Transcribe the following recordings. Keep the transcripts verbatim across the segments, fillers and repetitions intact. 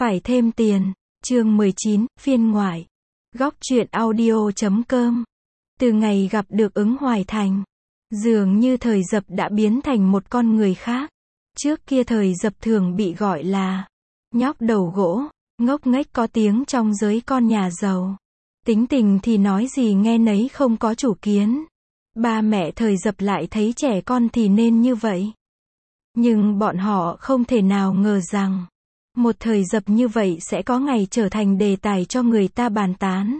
Phải thêm tiền. Chương mười chín, phiên ngoại. Góc truyện audio chấm com. Từ ngày gặp được Ứng Hoài Thành, dường như Thời Dập đã biến thành một con người khác. Trước kia Thời Dập thường bị gọi là nhóc đầu gỗ, ngốc nghếch có tiếng trong giới con nhà giàu. Tính tình thì nói gì nghe nấy không có chủ kiến. Ba mẹ Thời Dập lại thấy trẻ con thì nên như vậy. Nhưng bọn họ không thể nào ngờ rằng một Thời Dập như vậy sẽ có ngày trở thành đề tài cho người ta bàn tán.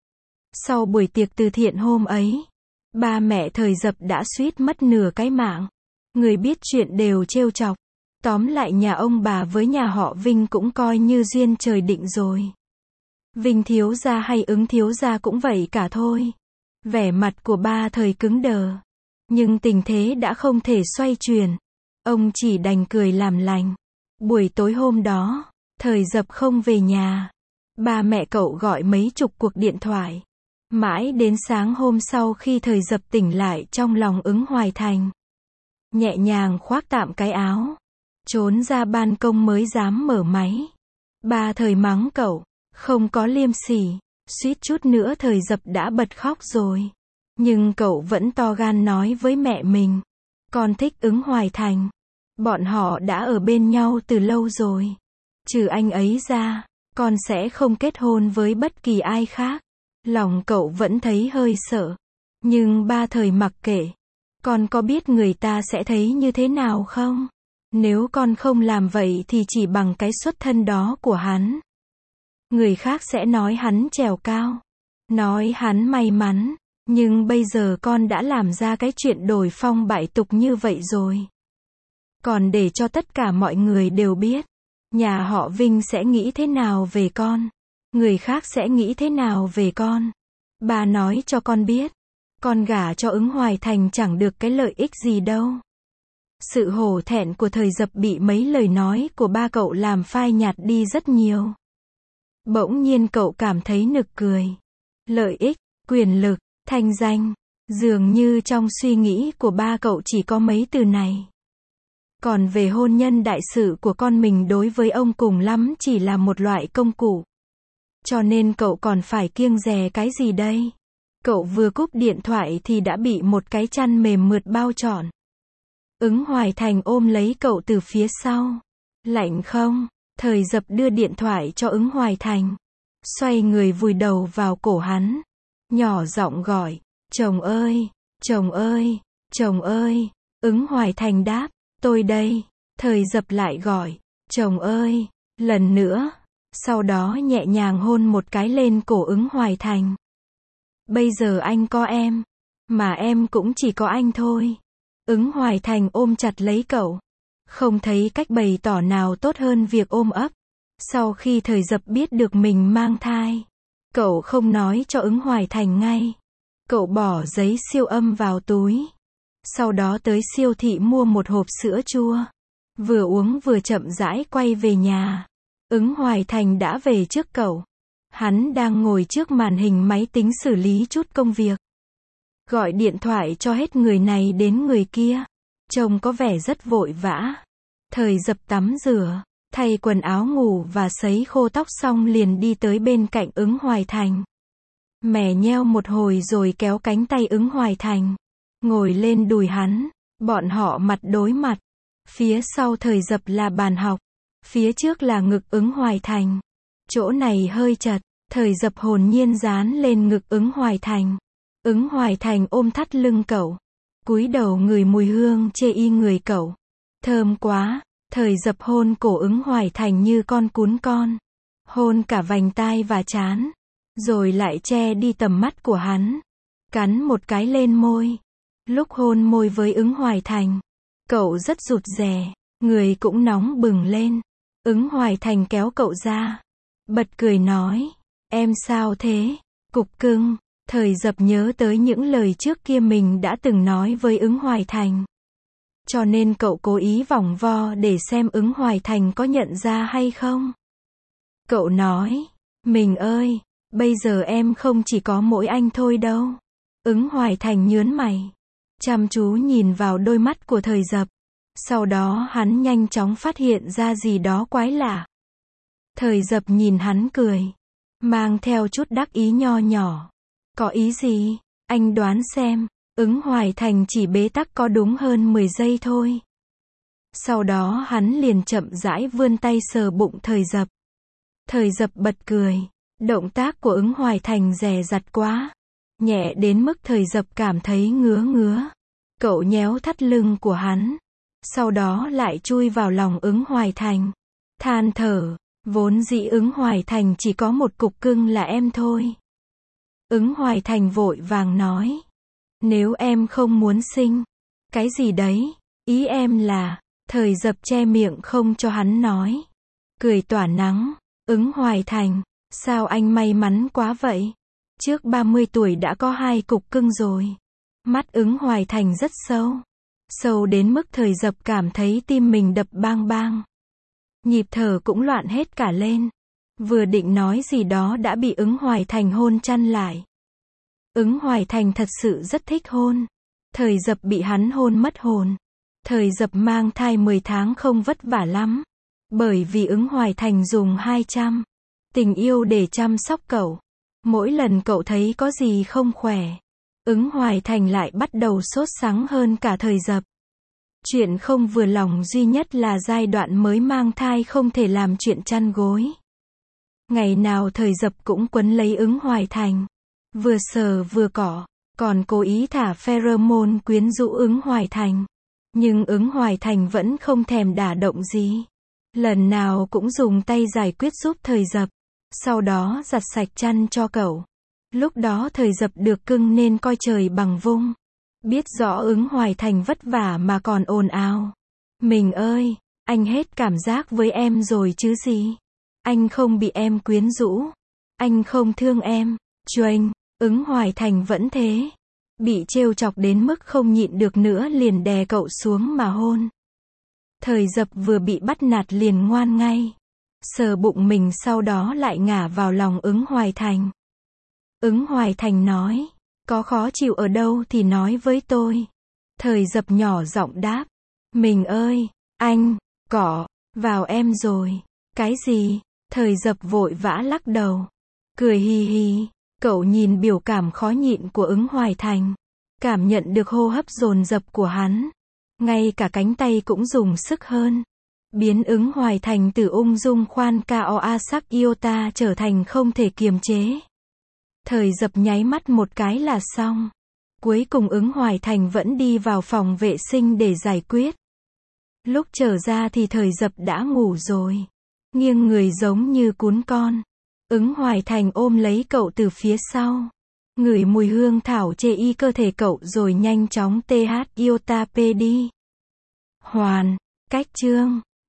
Sau buổi tiệc từ thiện hôm ấy, ba mẹ Thời Dập đã suýt mất nửa cái mạng. Người biết chuyện đều trêu chọc. Tóm lại nhà ông bà với nhà họ Vinh cũng coi như duyên trời định rồi. Vinh thiếu gia hay Ứng thiếu gia cũng vậy cả thôi. Vẻ mặt của ba Thời cứng đờ. Nhưng tình thế đã không thể xoay chuyển. Ông chỉ đành cười làm lành. Buổi tối hôm đó, Thời Dập không về nhà. Ba mẹ cậu gọi mấy chục cuộc điện thoại. Mãi đến sáng hôm sau khi Thời Dập tỉnh lại trong lòng Ứng Hoài Thành. Nhẹ nhàng khoác tạm cái áo, trốn ra ban công mới dám mở máy. Ba Thời mắng cậu, không có liêm sỉ, suýt chút nữa Thời Dập đã bật khóc rồi. Nhưng cậu vẫn to gan nói với mẹ mình, con thích Ứng Hoài Thành. Bọn họ đã ở bên nhau từ lâu rồi. Trừ anh ấy ra, con sẽ không kết hôn với bất kỳ ai khác. Lòng cậu vẫn thấy hơi sợ. Nhưng ba Thời mặc kệ. Con có biết người ta sẽ thấy như thế nào không? Nếu con không làm vậy thì chỉ bằng cái xuất thân đó của hắn, người khác sẽ nói hắn trèo cao, nói hắn may mắn. Nhưng bây giờ con đã làm ra cái chuyện đổi phong bại tục như vậy rồi. Còn để cho tất cả mọi người đều biết, nhà họ Vinh sẽ nghĩ thế nào về con, người khác sẽ nghĩ thế nào về con. Bà nói cho con biết, con gả cho Ứng Hoài Thành chẳng được cái lợi ích gì đâu. Sự hổ thẹn của Thời Dập bị mấy lời nói của ba cậu làm phai nhạt đi rất nhiều. Bỗng nhiên cậu cảm thấy nực cười. Lợi ích, quyền lực, thanh danh, dường như trong suy nghĩ của ba cậu chỉ có mấy từ này. Còn về hôn nhân đại sự của con mình đối với ông cùng lắm chỉ là một loại công cụ. Cho nên cậu còn phải kiêng dè cái gì đây? Cậu vừa cúp điện thoại thì đã bị một cái chăn mềm mượt bao trọn. Ứng Hoài Thành ôm lấy cậu từ phía sau. Lạnh không? Thời Dập đưa điện thoại cho Ứng Hoài Thành. Xoay người vùi đầu vào cổ hắn. Nhỏ giọng gọi, chồng ơi, chồng ơi, chồng ơi. Ứng Hoài Thành đáp, tôi đây. Thời Dập lại gọi, chồng ơi, lần nữa. Sau đó nhẹ nhàng hôn một cái lên cổ Ứng Hoài Thành. Bây giờ anh có em, mà em cũng chỉ có anh thôi. Ứng Hoài Thành ôm chặt lấy cậu. Không thấy cách bày tỏ nào tốt hơn việc ôm ấp. Sau khi Thời Dập biết được mình mang thai, cậu không nói cho Ứng Hoài Thành ngay. Cậu bỏ giấy siêu âm vào túi. Sau đó tới siêu thị mua một hộp sữa chua. Vừa uống vừa chậm rãi quay về nhà. Ứng Hoài Thành đã về trước cậu. Hắn đang ngồi trước màn hình máy tính xử lý chút công việc. Gọi điện thoại cho hết người này đến người kia. Trông có vẻ rất vội vã. Thời Dập tắm rửa, thay quần áo ngủ và sấy khô tóc xong liền đi tới bên cạnh Ứng Hoài Thành. Mè nheo một hồi rồi kéo cánh tay Ứng Hoài Thành. Ngồi lên đùi hắn. Bọn họ mặt đối mặt. Phía sau Thời Dập là bàn học. Phía trước là ngực Ứng Hoài Thành. Chỗ này hơi chật. Thời Dập hồn nhiên dán lên ngực Ứng Hoài Thành. Ứng Hoài Thành ôm thắt lưng cậu. Cúi đầu ngửi mùi hương chê y người cậu. Thơm quá. Thời Dập hôn cổ Ứng Hoài Thành như con cún con. Hôn cả vành tai và trán. Rồi lại che đi tầm mắt của hắn. Cắn một cái lên môi. Lúc hôn môi với Ứng Hoài Thành, cậu rất rụt rè, người cũng nóng bừng lên. Ứng Hoài Thành kéo cậu ra. Bật cười nói, em sao thế? Cục cưng. Thời Dập nhớ tới những lời trước kia mình đã từng nói với Ứng Hoài Thành. Cho nên cậu cố ý vòng vo để xem Ứng Hoài Thành có nhận ra hay không. Cậu nói, mình ơi, bây giờ em không chỉ có mỗi anh thôi đâu. Ứng Hoài Thành nhớn mày, chăm chú nhìn vào đôi mắt của Thời Dập. Sau đó hắn nhanh chóng phát hiện ra gì đó quái lạ. Thời Dập nhìn hắn cười, mang theo chút đắc ý nho nhỏ. Có ý gì? Anh đoán xem. Ứng Hoài Thành chỉ bế tắc có đúng hơn mười giây thôi. Sau đó hắn liền chậm rãi vươn tay sờ bụng Thời Dập. Thời Dập bật cười. Động tác của Ứng Hoài Thành dè dặt quá. Nhẹ đến mức Thời Dập cảm thấy ngứa ngứa. Cậu nhéo thắt lưng của hắn. Sau đó lại chui vào lòng Ứng Hoài Thành. Than thở. Vốn dĩ Ứng Hoài Thành chỉ có một cục cưng là em thôi. Ứng Hoài Thành vội vàng nói. Nếu em không muốn sinh. Cái gì đấy? Ý em là. Thời Dập che miệng không cho hắn nói. Cười tỏa nắng. Ứng Hoài Thành. Sao anh may mắn quá vậy? Trước ba mươi tuổi đã có hai cục cưng rồi. Mắt Ứng Hoài Thành rất sâu. Sâu đến mức Thời Dập cảm thấy tim mình đập bang bang. Nhịp thở cũng loạn hết cả lên. Vừa định nói gì đó đã bị Ứng Hoài Thành hôn chăn lại. Ứng Hoài Thành thật sự rất thích hôn. Thời Dập bị hắn hôn mất hồn. Thời Dập mang thai mười tháng không vất vả lắm. Bởi vì Ứng Hoài Thành dùng hai trăm tình yêu để chăm sóc cậu. Mỗi lần cậu thấy có gì không khỏe, Ứng Hoài Thành lại bắt đầu sốt sắng hơn cả Thời Dập. Chuyện không vừa lòng duy nhất là giai đoạn mới mang thai không thể làm chuyện chăn gối. Ngày nào Thời Dập cũng quấn lấy Ứng Hoài Thành. Vừa sờ vừa cọ, còn cố ý thả pheromone quyến rũ Ứng Hoài Thành. Nhưng Ứng Hoài Thành vẫn không thèm đả động gì. Lần nào cũng dùng tay giải quyết giúp Thời Dập. Sau đó giặt sạch chăn cho cậu. Lúc đó Thời Dập được cưng nên coi trời bằng vung. Biết rõ Ứng Hoài Thành vất vả mà còn ồn ào. Mình ơi, anh hết cảm giác với em rồi chứ gì. Anh không bị em quyến rũ. Anh không thương em. Chuênh, Ứng Hoài Thành vẫn thế. Bị trêu chọc đến mức không nhịn được nữa liền đè cậu xuống mà hôn. Thời Dập vừa bị bắt nạt liền ngoan ngay. Sờ bụng mình sau đó lại ngả vào lòng Ứng Hoài Thành. Ứng Hoài Thành nói. Có khó chịu ở đâu thì nói với tôi. Thời Dập nhỏ giọng đáp. Mình ơi, anh, cỏ, vào em rồi. Cái gì? Thời Dập vội vã lắc đầu. Cười hì hì. Cậu nhìn biểu cảm khó nhịn của Ứng Hoài Thành. Cảm nhận được hô hấp dồn dập của hắn. Ngay cả cánh tay cũng dùng sức hơn. Biến Ứng Hoài Thành từ ung dung khoan cao a sắc iota trở thành không thể kiềm chế. Thời Dập nháy mắt một cái là xong. Cuối cùng Ứng Hoài Thành vẫn đi vào phòng vệ sinh để giải quyết. Lúc trở ra thì Thời Dập đã ngủ rồi. Nghiêng người giống như cún con. Ứng Hoài Thành ôm lấy cậu từ phía sau. Ngửi mùi hương thảo chê y cơ thể cậu rồi nhanh chóng th iota p đi. Hoàn, cách chương.